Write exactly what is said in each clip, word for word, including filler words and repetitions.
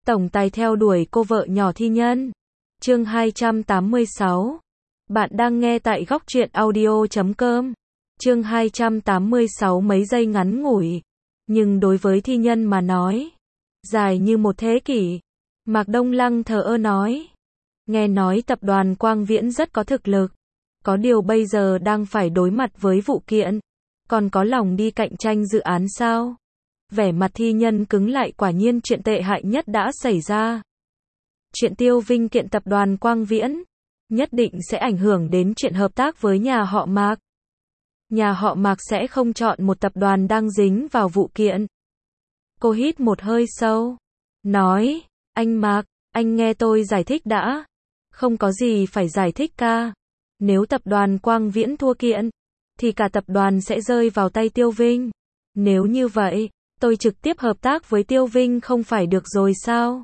tổng tài theo đuổi cô vợ nhỏ Thi Nhân. Chương hai trăm tám mươi sáu. Bạn đang nghe tại góc truyện audio chấm com. Chương hai trăm tám mươi sáu. Mấy giây ngắn ngủi, nhưng đối với Thi Nhân mà nói, dài như một thế kỷ. Mạc Đông Lăng thờ ơ nói. Nghe nói tập đoàn Quang Viễn rất có thực lực, có điều bây giờ đang phải đối mặt với vụ kiện, còn có lòng đi cạnh tranh dự án sao? Vẻ mặt Thi Nhân cứng lại, quả nhiên chuyện tệ hại nhất đã xảy ra. Chuyện Tiêu Vinh kiện tập đoàn Quang Viễn, nhất định sẽ ảnh hưởng đến chuyện hợp tác với nhà họ Mạc. Nhà họ Mạc sẽ không chọn một tập đoàn đang dính vào vụ kiện. Cô hít một hơi sâu, nói, anh Mạc, anh nghe tôi giải thích đã. Không có gì phải giải thích ca. Nếu tập đoàn Quang Viễn thua kiện, thì cả tập đoàn sẽ rơi vào tay Tiêu Vinh. Nếu như vậy, tôi trực tiếp hợp tác với Tiêu Vinh không phải được rồi sao?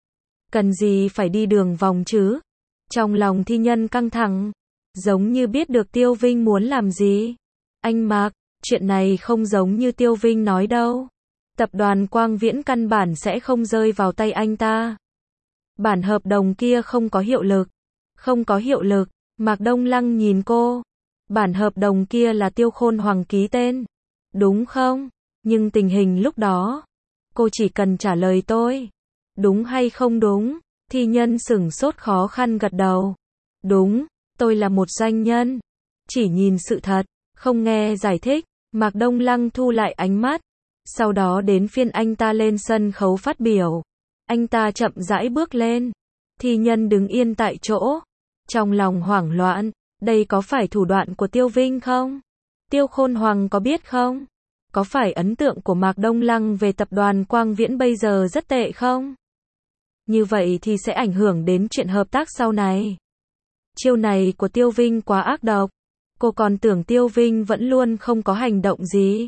Cần gì phải đi đường vòng chứ? Trong lòng Thi Nhân căng thẳng, giống như biết được Tiêu Vinh muốn làm gì. Anh Mạc, chuyện này không giống như Tiêu Vinh nói đâu. Tập đoàn Quang Viễn căn bản sẽ không rơi vào tay anh ta. Bản hợp đồng kia không có hiệu lực. Không có hiệu lực, Mạc Đông Lăng nhìn cô. Bản hợp đồng kia là Tiêu Khôn Hoàng ký tên, đúng không? Nhưng tình hình lúc đó, cô chỉ cần trả lời tôi, đúng hay không đúng? Thi Nhân sửng sốt khó khăn gật đầu. Đúng, tôi là một doanh nhân. Chỉ nhìn sự thật, không nghe giải thích. Mạc Đông Lăng thu lại ánh mắt. Sau đó đến phiên anh ta lên sân khấu phát biểu. Anh ta chậm rãi bước lên. Thi Nhân đứng yên tại chỗ, trong lòng hoảng loạn. Đây có phải thủ đoạn của Tiêu Vinh không? Tiêu Khôn Hoàng có biết không? Có phải ấn tượng của Mạc Đông Lăng về tập đoàn Quang Viễn bây giờ rất tệ không? Như vậy thì sẽ ảnh hưởng đến chuyện hợp tác sau này. Chiêu này của Tiêu Vinh quá ác độc. Cô còn tưởng Tiêu Vinh vẫn luôn không có hành động gì,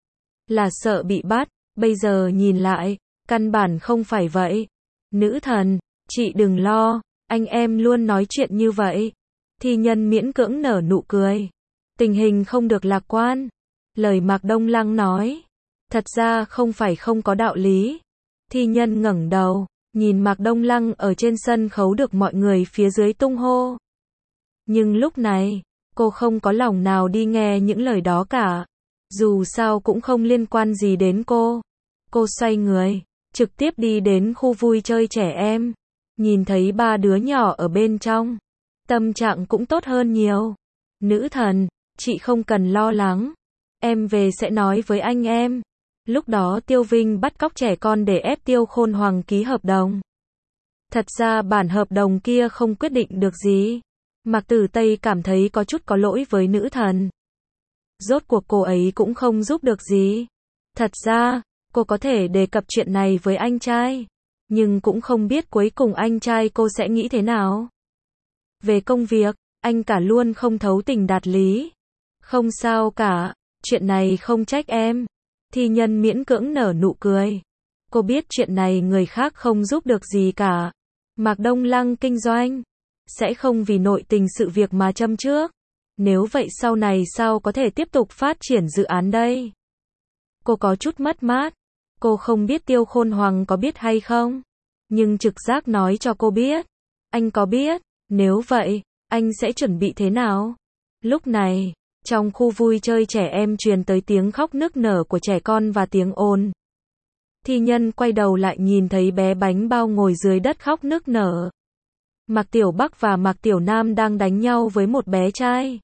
là sợ bị bắt. Bây giờ nhìn lại, căn bản không phải vậy. Nữ thần, chị đừng lo, anh em luôn nói chuyện như vậy. Thi Nhân miễn cưỡng nở nụ cười. Tình hình không được lạc quan. Lời Mạc Đông Lăng nói, thật ra không phải không có đạo lý. Thi Nhân ngẩng đầu, nhìn Mạc Đông Lăng ở trên sân khấu được mọi người phía dưới tung hô. Nhưng lúc này, cô không có lòng nào đi nghe những lời đó cả. Dù sao cũng không liên quan gì đến cô. Cô xoay người, trực tiếp đi đến khu vui chơi trẻ em. Nhìn thấy ba đứa nhỏ ở bên trong, tâm trạng cũng tốt hơn nhiều. Nữ thần, chị không cần lo lắng. Em về sẽ nói với anh em. Lúc đó Tiêu Vinh bắt cóc trẻ con để ép Tiêu Khôn Hoàng ký hợp đồng. Thật ra bản hợp đồng kia không quyết định được gì. Mạc Tử Tây cảm thấy có chút có lỗi với nữ thần. Rốt cuộc cô ấy cũng không giúp được gì. Thật ra, cô có thể đề cập chuyện này với anh trai, nhưng cũng không biết cuối cùng anh trai cô sẽ nghĩ thế nào. Về công việc, anh cả luôn không thấu tình đạt lý. Không sao cả, chuyện này không trách em. Thi Nhân miễn cưỡng nở nụ cười. Cô biết chuyện này người khác không giúp được gì cả. Mạc Đông Lăng kinh doanh, sẽ không vì nội tình sự việc mà châm trước. Nếu vậy sau này sao có thể tiếp tục phát triển dự án đây? Cô có chút mất mát. Cô không biết Tiêu Khôn Hoàng có biết hay không, nhưng trực giác nói cho cô biết. Anh có biết. Nếu vậy, anh sẽ chuẩn bị thế nào? Lúc này, trong khu vui chơi trẻ em truyền tới tiếng khóc nức nở của trẻ con và tiếng ồn. Thi Nhân quay đầu lại nhìn thấy bé Bánh Bao ngồi dưới đất khóc nức nở. Mạc Tiểu Bắc và Mạc Tiểu Nam đang đánh nhau với một bé trai.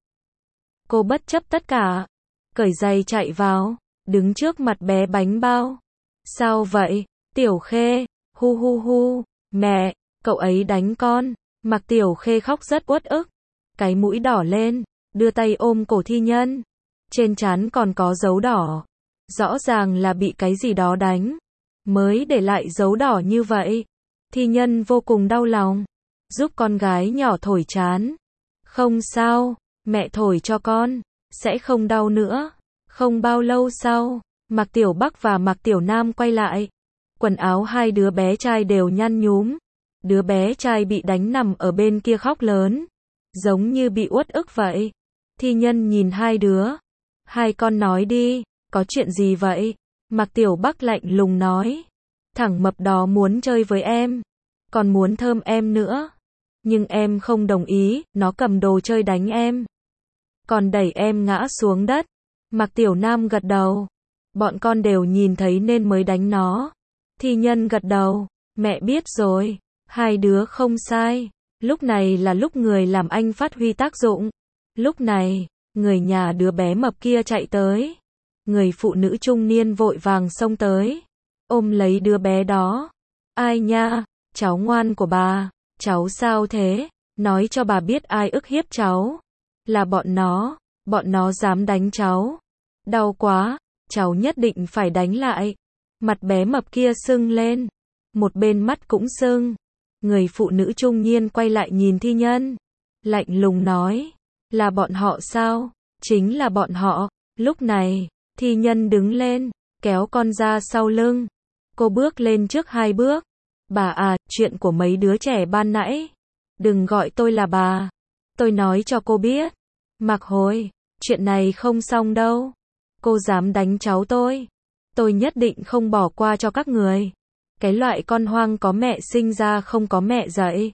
Cô bất chấp tất cả, cởi giày chạy vào, đứng trước mặt bé Bánh Bao. Sao vậy, Tiểu Khê? Hu hu hu, mẹ, cậu ấy đánh con. Mạc Tiểu Khê khóc rất uất ức, cái mũi đỏ lên, đưa tay ôm cổ Thi Nhân. Trên trán còn có dấu đỏ. Rõ ràng là bị cái gì đó đánh, mới để lại dấu đỏ như vậy. Thi Nhân vô cùng đau lòng, giúp con gái nhỏ thổi trán. Không sao, mẹ thổi cho con, sẽ không đau nữa. Không bao lâu sau, Mạc Tiểu Bắc và Mạc Tiểu Nam quay lại. Quần áo hai đứa bé trai đều nhăn nhúm. Đứa bé trai bị đánh nằm ở bên kia khóc lớn, giống như bị uất ức vậy. Thi Nhân nhìn hai đứa. Hai con nói đi, có chuyện gì vậy? Mạc Tiểu Bắc lạnh lùng nói. Thằng mập đó muốn chơi với em, còn muốn thơm em nữa. Nhưng em không đồng ý, nó cầm đồ chơi đánh em, còn đẩy em ngã xuống đất. Mạc Tiểu Nam gật đầu. Bọn con đều nhìn thấy nên mới đánh nó. Thi Nhân gật đầu. Mẹ biết rồi, hai đứa không sai. Lúc này là lúc người làm anh phát huy tác dụng. Lúc này, người nhà đứa bé mập kia chạy tới. Người phụ nữ trung niên vội vàng xông tới, ôm lấy đứa bé đó. Ai nha, cháu ngoan của bà. Cháu sao thế? Nói cho bà biết ai ức hiếp cháu. Là bọn nó, bọn nó dám đánh cháu. Đau quá, cháu nhất định phải đánh lại. Mặt bé mập kia sưng lên, một bên mắt cũng sưng. Người phụ nữ trung niên quay lại nhìn Thi Nhân, lạnh lùng nói, là bọn họ sao? Chính là bọn họ. Lúc này, Thi Nhân đứng lên, kéo con ra sau lưng. Cô bước lên trước hai bước. Bà à, chuyện của mấy đứa trẻ ban nãy, đừng gọi tôi là bà. Tôi nói cho cô biết, Mạc Hồi, chuyện này không xong đâu. Cô dám đánh cháu tôi, tôi nhất định không bỏ qua cho các người. Cái loại con hoang có mẹ sinh ra không có mẹ dạy.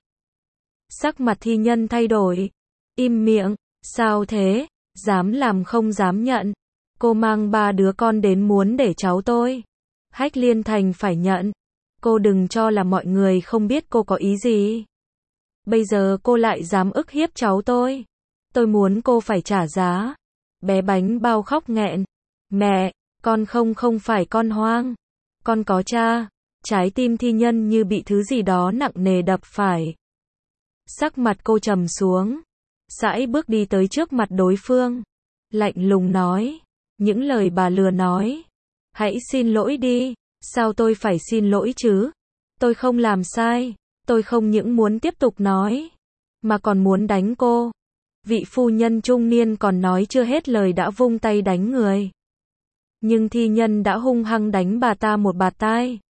Sắc mặt Thi Nhân thay đổi. Im miệng, sao thế? Dám làm không dám nhận. Cô mang ba đứa con đến muốn để cháu tôi. Hách Liên Thành phải nhận. Cô đừng cho là mọi người không biết cô có ý gì. Bây giờ cô lại dám ức hiếp cháu tôi. Tôi muốn cô phải trả giá. Bé Bánh Bao khóc nghẹn. Mẹ, con không không phải con hoang. Con có cha. Trái tim Thi Nhân như bị thứ gì đó nặng nề đập phải. Sắc mặt cô trầm xuống. Sải bước đi tới trước mặt đối phương. Lạnh lùng nói. Những lời bà lừa nói. Hãy xin lỗi đi. Sao tôi phải xin lỗi chứ? Tôi không làm sai. Tôi không những muốn tiếp tục nói, mà còn muốn đánh cô. Vị phu nhân trung niên còn nói chưa hết lời đã vung tay đánh người. Nhưng Thi Nhân đã hung hăng đánh bà ta một bạt tai.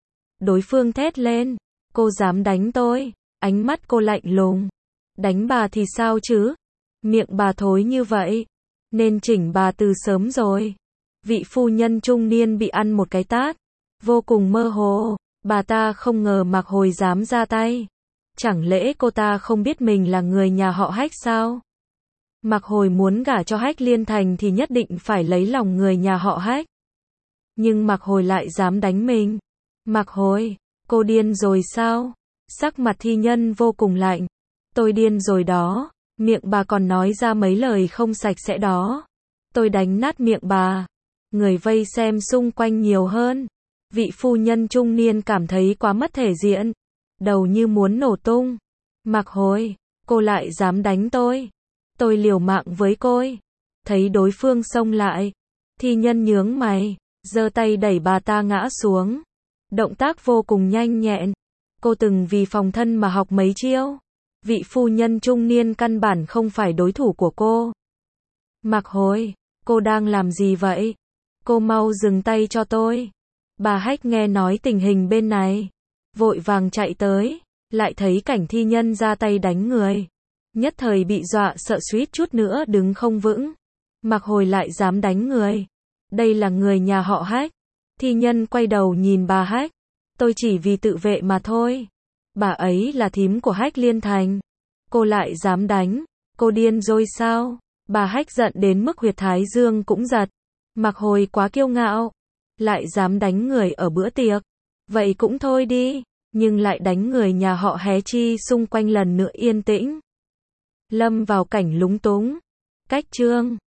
Đối phương thét lên. Cô dám đánh tôi? Ánh mắt cô lạnh lùng. Đánh bà thì sao chứ? Miệng bà thối như vậy, nên chỉnh bà từ sớm rồi. Vị phu nhân trung niên bị ăn một cái tát, vô cùng mơ hồ. Bà ta không ngờ Mạc Hồi dám ra tay. Chẳng lẽ cô ta không biết mình là người nhà họ Hách sao? Mạc Hồi muốn gả cho Hách Liên Thành thì nhất định phải lấy lòng người nhà họ Hách. Nhưng Mạc Hồi lại dám đánh mình. Mạc Hồi, cô điên rồi sao? Sắc mặt Thi Nhân vô cùng lạnh. Tôi điên rồi đó. Miệng bà còn nói ra mấy lời không sạch sẽ đó. Tôi đánh nát miệng bà. Người vây xem xung quanh nhiều hơn. Vị phu nhân trung niên cảm thấy quá mất thể diện. Đầu như muốn nổ tung. Mạc Hồi, cô lại dám đánh tôi. Tôi liều mạng với cô. Thấy đối phương xông lại. Thi Nhân nhướng mày, giơ tay đẩy bà ta ngã xuống. Động tác vô cùng nhanh nhẹn. Cô từng vì phòng thân mà học mấy chiêu. Vị phu nhân trung niên căn bản không phải đối thủ của cô. Mạc Hồi, cô đang làm gì vậy? Cô mau dừng tay cho tôi. Bà Hách nghe nói tình hình bên này, vội vàng chạy tới, lại thấy cảnh Thi Nhân ra tay đánh người. Nhất thời bị dọa sợ suýt chút nữa đứng không vững. Mạc Hồi lại dám đánh người. Đây là người nhà họ Hách. Thi Nhân quay đầu nhìn bà Hách. Tôi chỉ vì tự vệ mà thôi. Bà ấy là thím của Hách Liên Thành. Cô lại dám đánh. Cô điên rồi sao? Bà Hách giận đến mức huyệt thái dương cũng giật. Mạc Hồi quá kiêu ngạo. Lại dám đánh người ở bữa tiệc. Vậy cũng thôi đi. Nhưng lại đánh người nhà họ Hé Chi xung quanh lần nữa yên tĩnh. Lâm vào cảnh lúng túng. Cách chương